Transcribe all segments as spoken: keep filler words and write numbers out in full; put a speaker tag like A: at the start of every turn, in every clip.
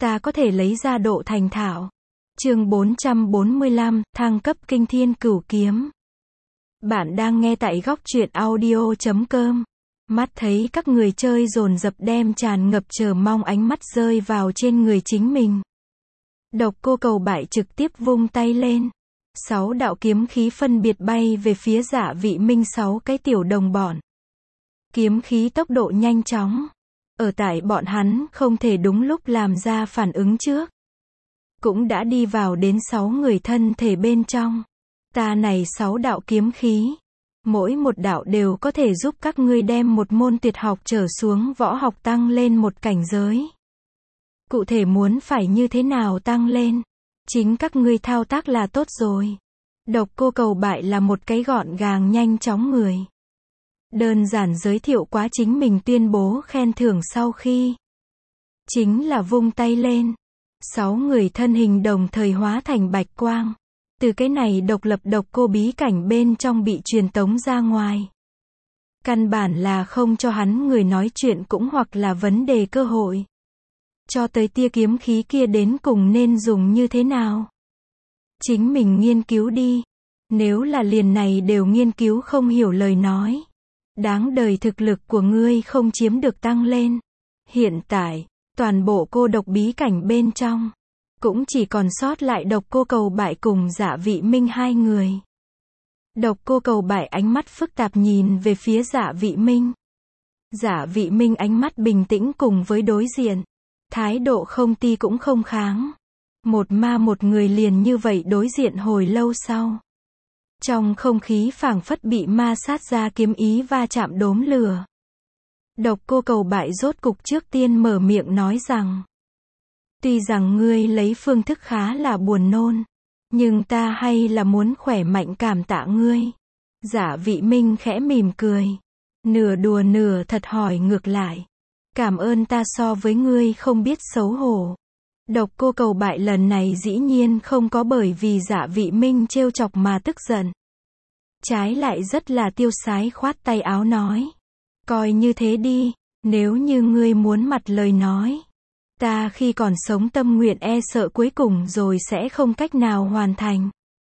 A: ta có thể lấy ra độ thành thạo. Chương bốn trăm bốn mươi lăm, thăng cấp kinh thiên cửu kiếm. Bạn đang nghe tại góc truyện audio chấm com. Mắt thấy các người chơi dồn dập đem tràn ngập chờ mong ánh mắt rơi vào trên người chính mình. Độc Cô Cầu Bại trực tiếp vung tay lên. Sáu đạo kiếm khí phân biệt bay về phía Dạ Vị Minh sáu cái tiểu đồng bọn. Kiếm khí tốc độ nhanh chóng. Ở tại bọn hắn không thể đúng lúc làm ra phản ứng trước. Cũng đã đi vào đến sáu người thân thể bên trong. Ta này sáu đạo kiếm khí. Mỗi một đạo đều có thể giúp các ngươi đem một môn tuyệt học trở xuống võ học tăng lên một cảnh giới. Cụ thể muốn phải như thế nào tăng lên? Chính các ngươi thao tác là tốt rồi. Độc Cô Cầu Bại là một cái gọn gàng nhanh chóng người. Đơn giản giới thiệu quá chính mình tuyên bố khen thưởng sau khi. Chính là vung tay lên. Sáu người thân hình đồng thời hóa thành bạch quang. Từ cái này độc lập độc cô bí cảnh bên trong bị truyền tống ra ngoài. Căn bản là không cho hắn người nói chuyện cũng hoặc là vấn đề cơ hội. Cho tới tia kiếm khí kia đến cùng nên dùng như thế nào? Chính mình nghiên cứu đi. Nếu là liền này đều nghiên cứu không hiểu lời nói. Đáng đời thực lực của ngươi không chiếm được tăng lên. Hiện tại, toàn bộ cô độc bí cảnh bên trong. Cũng chỉ còn sót lại Độc Cô Cầu Bại cùng Dạ Vị Minh hai người. Độc Cô Cầu Bại ánh mắt phức tạp nhìn về phía Dạ Vị Minh. Dạ Vị Minh ánh mắt bình tĩnh cùng với đối diện. Thái độ không ti cũng không kháng. Một ma một người liền như vậy đối diện hồi lâu sau. Trong không khí phảng phất bị ma sát ra kiếm ý va chạm đốm lửa. Độc Cô Cầu Bại rốt cục trước tiên mở miệng nói rằng. Tuy rằng ngươi lấy phương thức khá là buồn nôn. Nhưng ta hay là muốn khỏe mạnh cảm tạ ngươi. Dạ Vị Minh khẽ mỉm cười. Nửa đùa nửa thật hỏi ngược lại. Cảm ơn ta so với ngươi không biết xấu hổ. Độc Cô Cầu Bại lần này dĩ nhiên không có bởi vì Dạ Vị Minh trêu chọc mà tức giận. Trái lại rất là tiêu sái khoát tay áo nói. Coi như thế đi, nếu như ngươi muốn mặt lời nói. Ta khi còn sống tâm nguyện e sợ cuối cùng rồi sẽ không cách nào hoàn thành.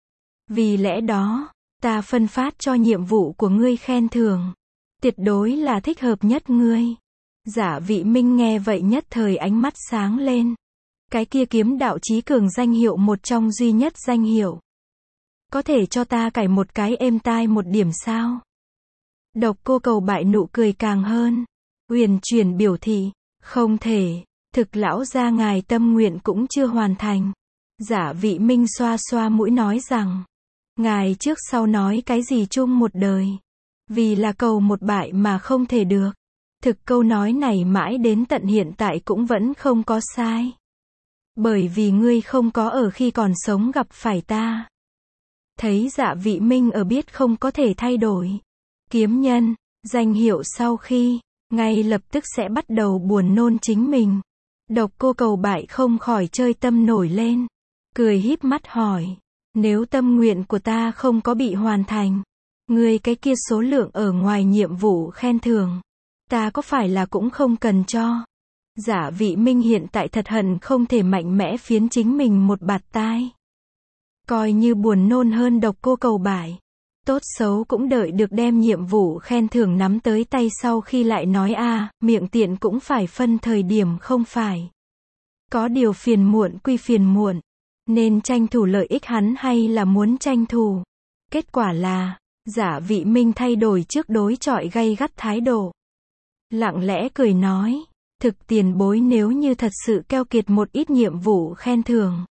A: Vì lẽ đó, ta phân phát cho nhiệm vụ của ngươi khen thưởng. Tuyệt đối là thích hợp nhất ngươi. Dạ Vị Minh nghe vậy nhất thời ánh mắt sáng lên. Cái kia kiếm đạo chí cường danh hiệu một trong duy nhất danh hiệu. Có thể cho ta cải một cái êm tai một điểm sao? Độc Cô Cầu Bại nụ cười càng hơn. Huyền chuyển biểu thị. Không thể. Thực lão gia ngài tâm nguyện cũng chưa hoàn thành. Dạ Vị Minh xoa xoa mũi nói rằng. Ngài trước sau nói cái gì chung một đời. Vì là cầu một bại mà không thể được. Thực câu nói này mãi đến tận hiện tại cũng vẫn không có sai. Bởi vì ngươi không có ở khi còn sống gặp phải ta. Thấy Dạ Vị Minh ở biết không có thể thay đổi. Kiếm nhân, danh hiệu sau khi, ngay lập tức sẽ bắt đầu buồn nôn chính mình. Độc Cô Cầu Bại không khỏi chơi tâm nổi lên. Cười híp mắt hỏi. Nếu tâm nguyện của ta không có bị hoàn thành. Ngươi cái kia số lượng ở ngoài nhiệm vụ khen thưởng. Ta có phải là cũng không cần cho. Dạ Vị Minh hiện tại thật hận không thể mạnh mẽ phiến chính mình một bạt tai. Coi như buồn nôn hơn Độc Cô Cầu Bại. Tốt xấu cũng đợi được đem nhiệm vụ khen thưởng nắm tới tay sau khi lại nói a à, miệng tiện cũng phải phân thời điểm không phải. Có điều phiền muộn quy phiền muộn. Nên tranh thủ lợi ích hắn hay là muốn tranh thủ. Kết quả là, Dạ Vị Minh thay đổi trước đối chọi gay gắt thái độ. Lặng lẽ cười nói. Thực tiền bối nếu như thật sự keo kiệt một ít nhiệm vụ khen thưởng.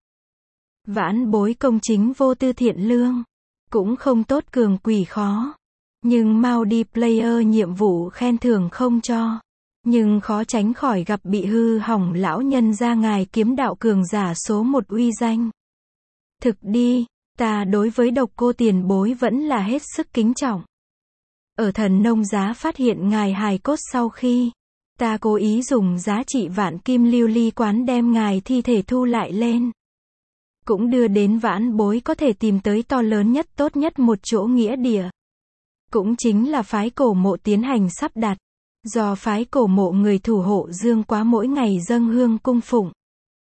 A: Vãn bối công chính vô tư thiện lương. Cũng không tốt cường quỷ khó. Nhưng mau đi player nhiệm vụ khen thưởng không cho. Nhưng khó tránh khỏi gặp bị hư hỏng lão nhân ra ngài kiếm đạo cường giả số một uy danh. Thực đi, ta đối với Độc Cô tiền bối vẫn là hết sức kính trọng. Ở Thần Nông Giá phát hiện ngài hài cốt sau khi. Ta cố ý dùng giá trị vạn kim lưu ly quán đem ngài thi thể thu lại lên. Cũng đưa đến vãn bối có thể tìm tới to lớn nhất tốt nhất một chỗ nghĩa địa. Cũng chính là phái cổ mộ tiến hành sắp đặt. Do phái cổ mộ người thủ hộ Dương Quá mỗi ngày dâng hương cung phụng.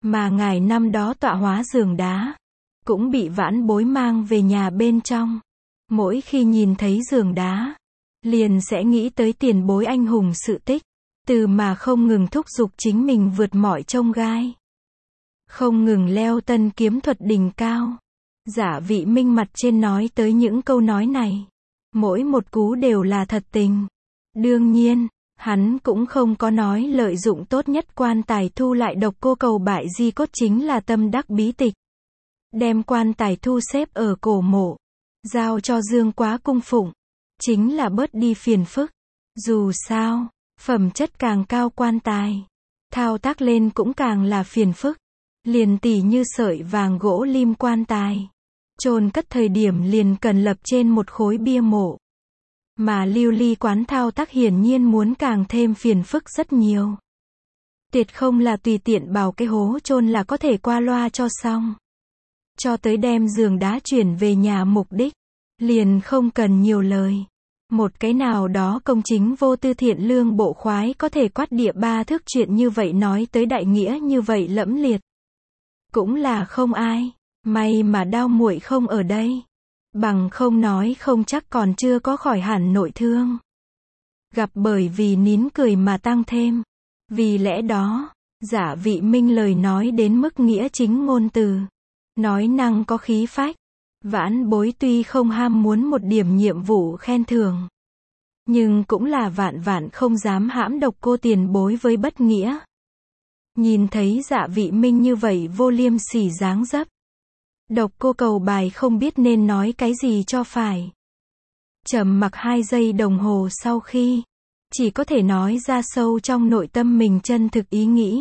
A: Mà ngài năm đó tọa hóa giường đá, cũng bị vãn bối mang về nhà bên trong. Mỗi khi nhìn thấy giường đá, liền sẽ nghĩ tới tiền bối anh hùng sự tích, từ mà không ngừng thúc giục chính mình vượt mọi chông gai. Không ngừng leo tân kiếm thuật đỉnh cao. Giả Vị Minh mặt trên nói tới những câu nói này. Mỗi một cú đều là thật tình. Đương nhiên, hắn cũng không có nói lợi dụng tốt nhất quan tài thu lại độc cô cầu bại di cốt chính là tâm đắc bí tịch. Đem quan tài thu xếp ở cổ mộ, giao cho Dương Quá cung phụng, chính là bớt đi phiền phức. Dù sao, phẩm chất càng cao quan tài, thao tác lên cũng càng là phiền phức. Liền tỉ như sợi vàng gỗ lim quan tài, chôn cất thời điểm liền cần lập trên một khối bia mộ. Mà lưu ly quán thao tác hiển nhiên muốn càng thêm phiền phức rất nhiều. Tuyệt không là tùy tiện bảo cái hố chôn là có thể qua loa cho xong. Cho tới đem giường đá chuyển về nhà mục đích, liền không cần nhiều lời. Một cái nào đó công chính vô tư thiện lương bộ khoái có thể quát địa ba thước chuyện như vậy nói tới đại nghĩa như vậy lẫm liệt. Cũng là không ai. May mà Đao muội không ở đây. Bằng không nói không chắc còn chưa có khỏi hẳn nội thương. Gặp bởi vì nín cười mà tăng thêm. Vì lẽ đó, Giả Vị Minh lời nói đến mức nghĩa chính ngôn từ. Nói năng có khí phách. Vãn bối tuy không ham muốn một điểm nhiệm vụ khen thưởng, nhưng cũng là vạn vạn không dám hãm độc cô tiền bối với bất nghĩa. Nhìn thấy Dạ Vị Minh như vậy vô liêm sỉ dáng dấp, độc cô cầu bài không biết nên nói cái gì cho phải. Trầm mặc hai giây đồng hồ sau khi, chỉ có thể nói ra sâu trong nội tâm mình chân thực ý nghĩ.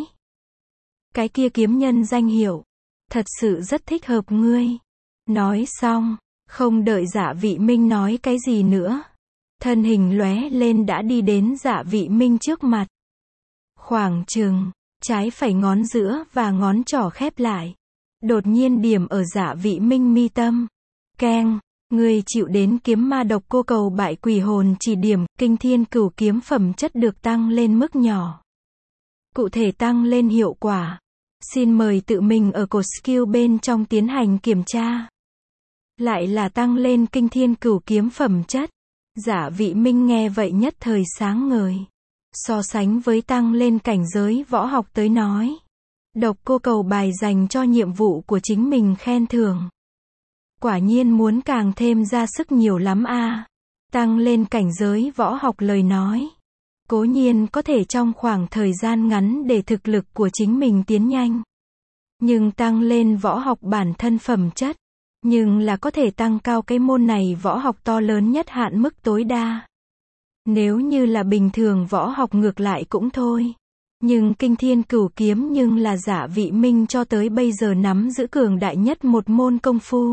A: Cái kia kiếm nhân danh hiệu, thật sự rất thích hợp ngươi. Nói xong, không đợi Dạ Vị Minh nói cái gì nữa, thân hình lóe lên đã đi đến Dạ Vị Minh trước mặt. Khoảng chừng, trái phải ngón giữa và ngón trỏ khép lại. Đột nhiên điểm ở Dạ Vị Minh mi tâm. Keng, ngươi chịu đến kiếm ma độc cô cầu bại quỷ hồn chỉ điểm, kinh thiên cửu kiếm phẩm chất được tăng lên mức nhỏ. Cụ thể tăng lên hiệu quả. Xin mời tự mình ở cột skill bên trong tiến hành kiểm tra. Lại là tăng lên kinh thiên cửu kiếm phẩm chất. Giả Vị Minh nghe vậy nhất thời sáng ngời. So sánh với tăng lên cảnh giới võ học tới nói, độc cô cầu bài dành cho nhiệm vụ của chính mình khen thưởng, quả nhiên muốn càng thêm ra sức nhiều lắm a. À. Tăng lên cảnh giới võ học lời nói, cố nhiên có thể trong khoảng thời gian ngắn để thực lực của chính mình tiến nhanh. Nhưng tăng lên võ học bản thân phẩm chất, nhưng là có thể tăng cao cái môn này võ học to lớn nhất hạn mức tối đa. Nếu như là bình thường võ học ngược lại cũng thôi. Nhưng kinh thiên cửu kiếm nhưng là Giả Vị Minh cho tới bây giờ nắm giữ cường đại nhất một môn công phu.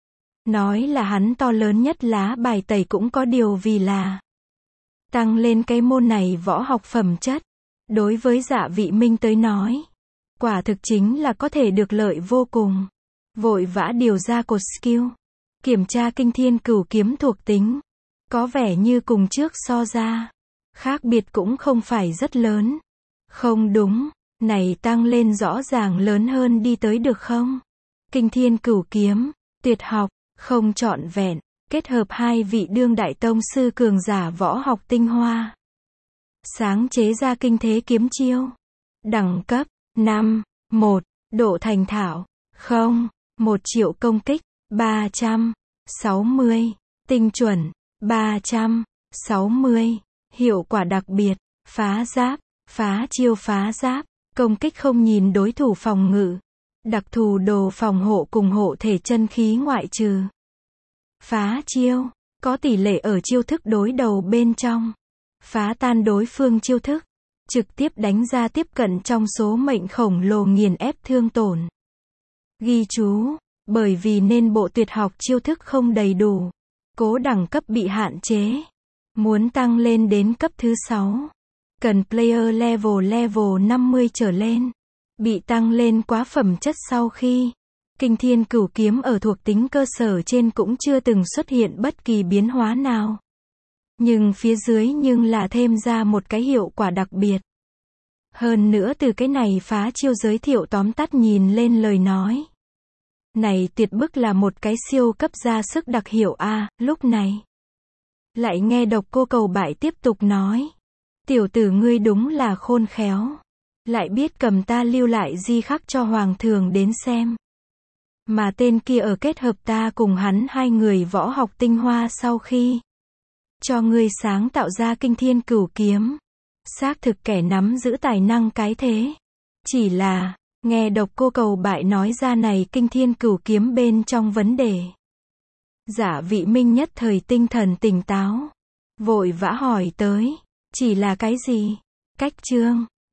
A: Nói là hắn to lớn nhất lá bài tẩy cũng có điều vì là tăng lên cái môn này võ học phẩm chất. Đối với Giả Vị Minh tới nói, quả thực chính là có thể được lợi vô cùng. Vội vã điều ra cột skill, kiểm tra kinh thiên cửu kiếm thuộc tính. Có vẻ như cùng trước so ra, khác biệt cũng không phải rất lớn. Không đúng, này tăng lên rõ ràng lớn hơn đi tới được không? Kinh thiên cửu kiếm, tuyệt học, không trọn vẹn, kết hợp hai vị đương đại tông sư cường giả võ học tinh hoa. Sáng chế ra kinh thế kiếm chiêu. Đẳng cấp, năm, một, độ thành thạo, không, một triệu công kích, ba trăm sáu mươi, tinh chuẩn, ba trăm sáu mươi, hiệu quả đặc biệt, phá giáp, phá chiêu phá giáp, công kích không nhìn đối thủ phòng ngự, đặc thù đồ phòng hộ cùng hộ thể chân khí ngoại trừ. Phá chiêu, có tỷ lệ ở chiêu thức đối đầu bên trong, phá tan đối phương chiêu thức, trực tiếp đánh ra tiếp cận trong số mệnh khổng lồ nghiền ép thương tổn. Ghi chú, bởi vì nên bộ tuyệt học chiêu thức không đầy đủ, cố đẳng cấp bị hạn chế. Muốn tăng lên đến cấp thứ sáu, cần player level level năm mươi trở lên. Bị tăng lên quá phẩm chất sau khi, kinh thiên cửu kiếm ở thuộc tính cơ sở trên cũng chưa từng xuất hiện bất kỳ biến hóa nào. Nhưng phía dưới nhưng là thêm ra một cái hiệu quả đặc biệt. Hơn nữa từ cái này phá chiêu giới thiệu tóm tắt nhìn lên lời nói. Này tuyệt bức là một cái siêu cấp ra sức đặc hiệu a. Lúc này lại nghe Độc Cô Cầu Bại tiếp tục nói. Tiểu tử ngươi đúng là khôn khéo. Lại biết cầm ta lưu lại di khắc cho hoàng thượng đến xem. Mà tên kia ở kết hợp ta cùng hắn hai người võ học tinh hoa sau khi cho ngươi sáng tạo ra kinh thiên cửu kiếm. Xác thực kẻ nắm giữ tài năng cái thế. Chỉ là, nghe Độc Cô Cầu Bại nói ra này kinh thiên cửu kiếm bên trong vấn đề. Giả Vị Minh nhất thời tinh thần tỉnh táo. Vội vã hỏi tới. Chỉ là cái gì? Cách chương.